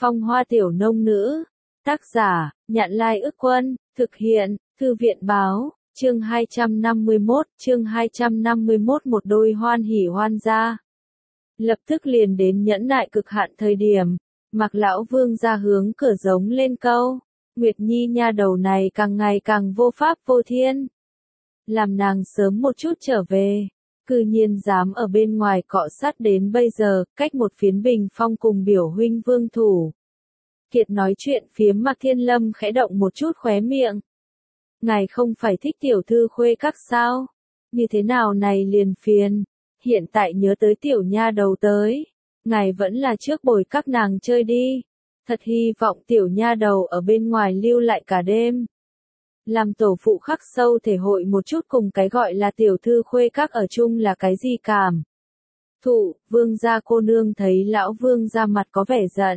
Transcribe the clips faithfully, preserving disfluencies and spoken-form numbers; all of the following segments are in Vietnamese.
Phong Hoa Tiểu Nông Nữ. Tác giả, Nhạn Lai Ức Quân, thực hiện, Thư viện Báo, chương hai trăm năm mươi mốt, chương hai trăm năm mươi mốt một đôi hoan hỉ hoan gia. Lập tức liền đến nhẫn nại cực hạn thời điểm, Mạc lão vương ra hướng cửa giống lên câu, Nguyệt Nhi nha đầu này càng ngày càng vô pháp vô thiên. Làm nàng sớm một chút trở về, cư nhiên dám ở bên ngoài cọ sát đến bây giờ, cách một phiến bình phong cùng biểu huynh vương thủ. Kiệt nói chuyện phiếm Mạc Thiên Lâm khẽ động một chút khóe miệng. Ngài không phải thích tiểu thư khuê các sao? Như thế nào này liền phiền? Hiện tại nhớ tới tiểu nha đầu tới. Ngài vẫn là trước bồi các nàng chơi đi. Thật hy vọng tiểu nha đầu ở bên ngoài lưu lại cả đêm. Làm tổ phụ khắc sâu thể hội một chút cùng cái gọi là tiểu thư khuê các ở chung là cái gì cảm. Thụ, vương gia cô nương thấy lão vương ra mặt có vẻ giận.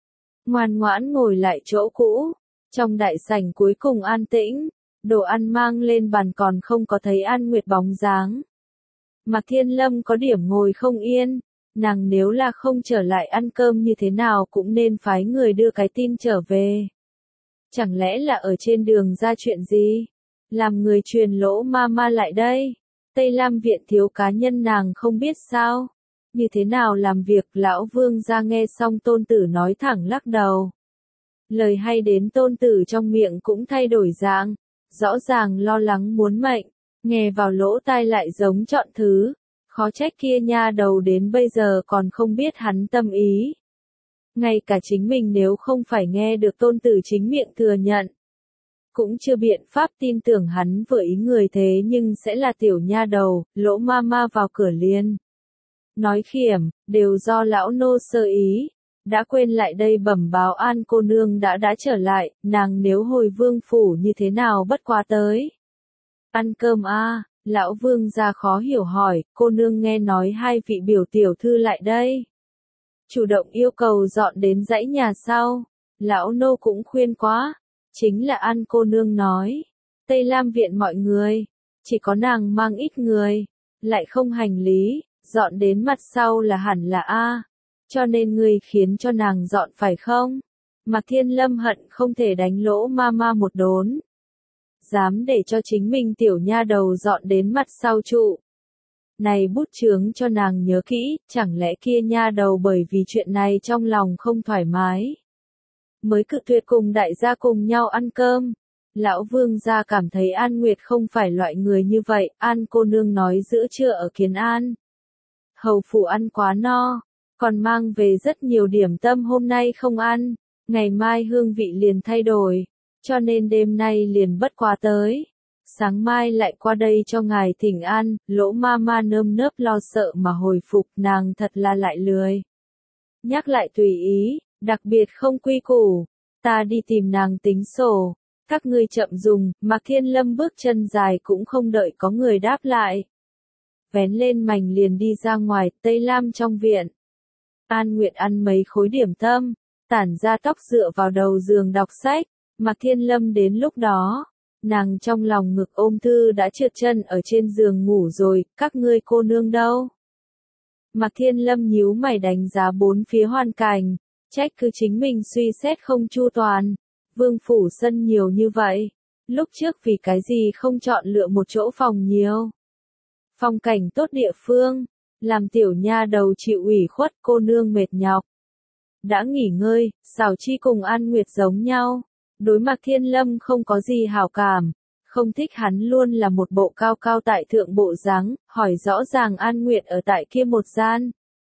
Ngoan ngoãn ngồi lại chỗ cũ. Trong đại sảnh cuối cùng an tĩnh. Đồ ăn mang lên bàn còn không có thấy An Nguyệt bóng dáng. Mạc Thiên Lâm có điểm ngồi không yên. Nàng nếu là không trở lại ăn cơm như thế nào cũng nên phái người đưa cái tin trở về. Chẳng lẽ là ở trên đường ra chuyện gì? Làm người truyền lỗ ma ma lại đây. Tây Lam viện thiếu cá nhân nàng không biết sao. Như thế nào làm việc lão vương ra nghe xong tôn tử nói thẳng lắc đầu. Lời hay đến tôn tử trong miệng cũng thay đổi dạng. Rõ ràng lo lắng muốn mệnh. Nghe vào lỗ tai lại giống chọn thứ. Khó trách kia nha đầu đến bây giờ còn không biết hắn tâm ý. Ngay cả chính mình nếu không phải nghe được tôn tử chính miệng thừa nhận. Cũng chưa biện pháp tin tưởng hắn vừa ý người thế nhưng sẽ là tiểu nha đầu, lỗ ma ma vào cửa liền. Nói khiểm, đều do lão nô sơ ý. Đã quên lại đây bẩm báo An cô nương đã đã trở lại, nàng nếu hồi vương phủ như thế nào bất quá tới. Ăn cơm a à, lão vương ra khó hiểu hỏi, cô nương nghe nói hai vị biểu tiểu thư lại đây. Chủ động yêu cầu dọn đến dãy nhà sau, lão nô cũng khuyên quá, chính là An cô nương nói. Tây Lam viện mọi người, chỉ có nàng mang ít người, lại không hành lý, dọn đến mặt sau là hẳn là A. Cho nên ngươi khiến cho nàng dọn phải không? Mạc Thiên Lâm hận không thể đánh lỗ ma ma một đốn. Dám để cho chính mình tiểu nha đầu dọn đến mặt sau trụ. Này bút chướng cho nàng nhớ kỹ, chẳng lẽ kia nha đầu bởi vì chuyện này trong lòng không thoải mái. Mới cự tuyệt cùng đại gia cùng nhau ăn cơm. Lão vương gia cảm thấy An Nguyệt không phải loại người như vậy, An cô nương nói giữa trưa ở Kiến An. Hầu phủ ăn quá no. Còn mang về rất nhiều điểm tâm hôm nay không ăn, ngày mai hương vị liền thay đổi, cho nên đêm nay liền bất quá tới. Sáng mai lại qua đây cho ngài thỉnh an, lỗ ma ma nơm nớp lo sợ mà hồi phục nàng thật là lại lười. Nhắc lại tùy ý, đặc biệt không quy củ, ta đi tìm nàng tính sổ, các ngươi chậm dùng, Mạc Thiên Lâm bước chân dài cũng không đợi có người đáp lại. Vén lên mành liền đi ra ngoài, Tây Lam trong viện. An Nguyệt ăn mấy khối điểm tâm, tản ra tóc dựa vào đầu giường đọc sách, Mạc Thiên Lâm đến lúc đó, nàng trong lòng ngực ôm thư đã trượt chân ở trên giường ngủ rồi, các ngươi cô nương đâu? Mạc Thiên Lâm nhíu mày đánh giá bốn phía hoàn cảnh, trách cứ chính mình suy xét không chu toàn, vương phủ sân nhiều như vậy, lúc trước vì cái gì không chọn lựa một chỗ phòng nhiều. Phong cảnh tốt địa phương. Làm tiểu nha đầu chịu ủy khuất cô nương mệt nhọc. Đã nghỉ ngơi, Sảo Chi cùng An Nguyệt giống nhau. Đối mặt Thiên Lâm không có gì hảo cảm. Không thích hắn luôn là một bộ cao cao tại thượng bộ dáng, hỏi rõ ràng An Nguyệt ở tại kia một gian.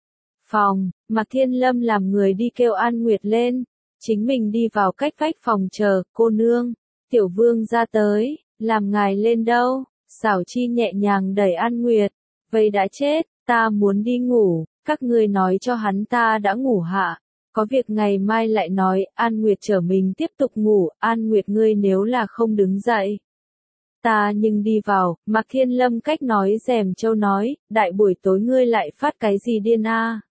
Phòng, Mạc Thiên Lâm làm người đi kêu An Nguyệt lên. Chính mình đi vào cách vách phòng chờ, cô nương. Tiểu vương ra tới, làm ngài lên đâu. Sảo Chi nhẹ nhàng đẩy An Nguyệt. Vậy đã chết. Ta muốn đi ngủ, các ngươi nói cho hắn ta đã ngủ hạ. Có việc ngày mai lại nói, An Nguyệt trở mình tiếp tục ngủ, An Nguyệt ngươi nếu là không đứng dậy. Ta nhưng đi vào, Mạc Thiên Lâm cách nói rèm châu nói, đại buổi tối ngươi lại phát cái gì điên a? À?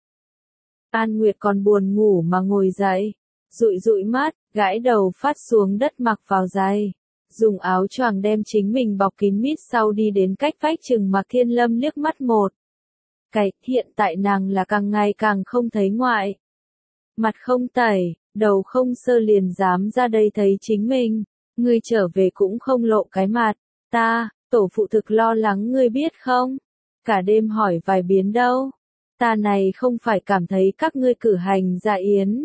An Nguyệt còn buồn ngủ mà ngồi dậy, dụi dụi mắt, gãi đầu phát xuống đất mặc vào giày. Dùng áo choàng đem chính mình bọc kín mít sau đi đến cách vách chừng Mạc Thiên Lâm liếc mắt một. Cái, hiện tại nàng là càng ngày càng không thấy ngoại. Mặt không tẩy, đầu không sơ liền dám ra đây thấy chính mình, ngươi trở về cũng không lộ cái mặt, ta, tổ phụ thực lo lắng ngươi biết không, cả đêm hỏi vài biến đâu, ta này không phải cảm thấy các ngươi cử hành dạ yến,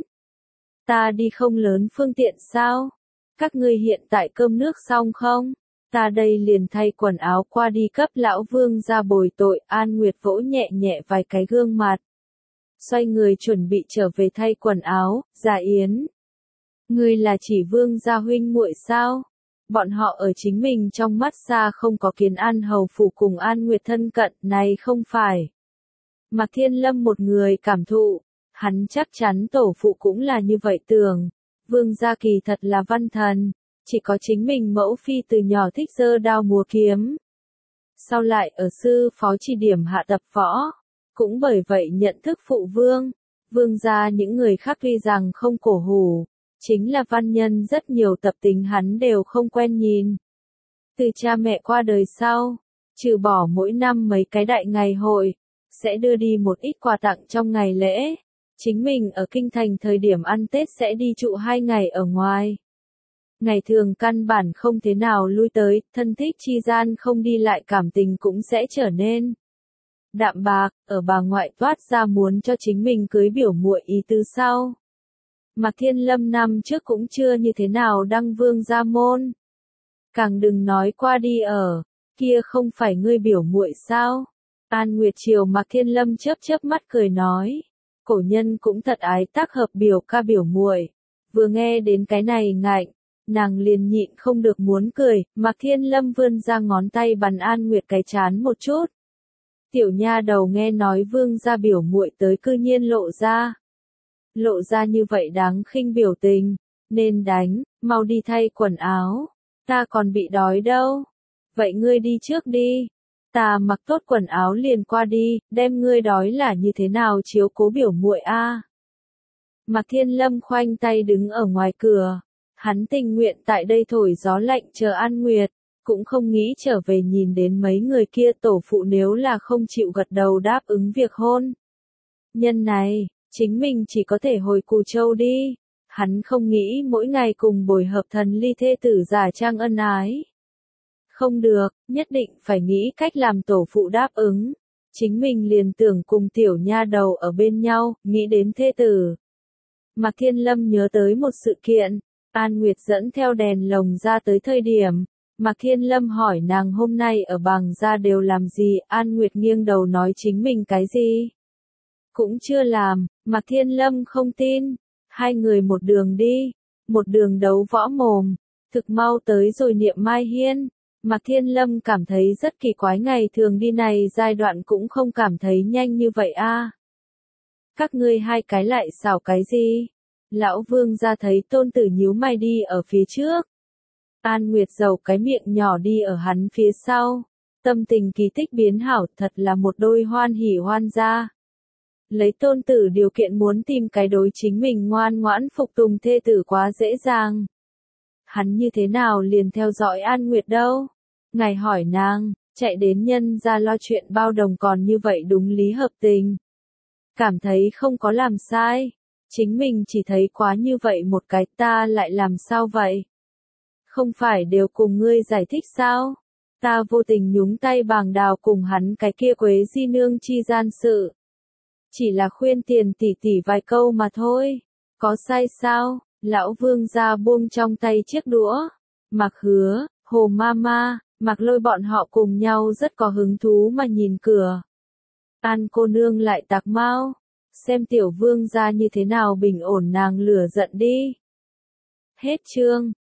ta đi không lớn phương tiện sao, các ngươi hiện tại cơm nước xong không? Ta đây liền thay quần áo qua đi cấp lão vương ra bồi tội. An Nguyệt vỗ nhẹ nhẹ vài cái gương mặt. Xoay người chuẩn bị trở về thay quần áo, dạ yến. Ngươi là chỉ vương gia huynh muội sao? Bọn họ ở chính mình trong mắt xa không có kiến An hầu phủ cùng An Nguyệt thân cận, này không phải. Mạc Thiên Lâm một người cảm thụ, hắn chắc chắn tổ phụ cũng là như vậy tưởng. Vương gia kỳ thật là văn thần, chỉ có chính mình mẫu phi từ nhỏ thích giơ đao múa kiếm. Sau lại ở sư phó chỉ điểm hạ tập võ, cũng bởi vậy nhận thức phụ vương. Vương gia những người khác tuy rằng không cổ hủ, chính là văn nhân rất nhiều tập tính hắn đều không quen nhìn. Từ cha mẹ qua đời sau, trừ bỏ mỗi năm mấy cái đại ngày hội, sẽ đưa đi một ít quà tặng trong ngày lễ. Chính mình ở kinh thành thời điểm ăn Tết sẽ đi trụ hai ngày ở ngoài. Ngày thường căn bản không thế nào lui tới, thân thích chi gian không đi lại cảm tình cũng sẽ trở nên đạm bạc, ở bà ngoại toát ra muốn cho chính mình cưới biểu muội ý tứ sau. Mạc Thiên Lâm năm trước cũng chưa như thế nào đăng vương gia môn. Càng đừng nói qua đi ở, kia không phải ngươi biểu muội sao? An Nguyệt chiều Mạc Thiên Lâm chớp chớp mắt cười nói. Cổ nhân cũng thật ái tác hợp biểu ca biểu muội. Vừa nghe đến cái này ngạnh, nàng liền nhịn không được muốn cười. Mạc Thiên Lâm vươn ra ngón tay bắn An Nguyệt cái chán một chút. Tiểu nha đầu nghe nói vương gia biểu muội tới cư nhiên lộ ra. Lộ ra như vậy đáng khinh biểu tình, nên đánh, mau đi thay quần áo. Ta còn bị đói đâu. Vậy ngươi đi trước đi. Ta mặc tốt quần áo liền qua đi, đem ngươi đói là như thế nào chiếu cố biểu muội a. Mạc Thiên Lâm khoanh tay đứng ở ngoài cửa, hắn tình nguyện tại đây thổi gió lạnh chờ An Nguyệt, cũng không nghĩ trở về nhìn đến mấy người kia tổ phụ nếu là không chịu gật đầu đáp ứng việc hôn. Nhân này, chính mình chỉ có thể hồi Cù Châu đi, hắn không nghĩ mỗi ngày cùng bồi hợp thần ly thê tử giả trang ân ái. Không được, nhất định phải nghĩ cách làm tổ phụ đáp ứng. Chính mình liền tưởng cùng tiểu nha đầu ở bên nhau, nghĩ đến thê tử. Mạc Thiên Lâm nhớ tới một sự kiện, An Nguyệt dẫn theo đèn lồng ra tới thời điểm. Mạc Thiên Lâm hỏi nàng hôm nay ở Bàng gia đều làm gì, An Nguyệt nghiêng đầu nói chính mình cái gì. Cũng chưa làm, Mạc Thiên Lâm không tin. Hai người một đường đi, một đường đấu võ mồm, thực mau tới rồi Niệm Mai Hiên. Mạc Thiên Lâm cảm thấy rất kỳ quái, ngày thường đi này giai đoạn cũng không cảm thấy nhanh như vậy a. Các ngươi hai cái lại xảo cái gì? Lão Vương ra thấy tôn tử nhíu mày đi ở phía trước. An Nguyệt dầu cái miệng nhỏ đi ở hắn phía sau. Tâm tình kỳ tích biến hảo, thật là một đôi hoan hỉ hoan gia. Lấy tôn tử điều kiện muốn tìm cái đối chính mình ngoan ngoãn phục tùng thê tử quá dễ dàng. Hắn như thế nào liền theo dõi An Nguyệt đâu? Ngài hỏi nàng, chạy đến nhân ra lo chuyện bao đồng còn như vậy đúng lý hợp tình. Cảm thấy không có làm sai. Chính mình chỉ thấy quá như vậy một cái, ta lại làm sao vậy? Không phải đều cùng ngươi giải thích sao? Ta vô tình nhúng tay Bàng Đào cùng hắn cái kia Quế di nương chi gian sự. Chỉ là khuyên tiền tỷ tỷ vài câu mà thôi. Có sai sao? Lão Vương ra buông trong tay chiếc đũa. Mạc Hứa, Hồ Mama, Mạc Lôi bọn họ cùng nhau rất có hứng thú mà nhìn cửa. An cô nương lại tạc mau. Xem tiểu vương ra như thế nào bình ổn nàng lửa giận đi. Hết chương.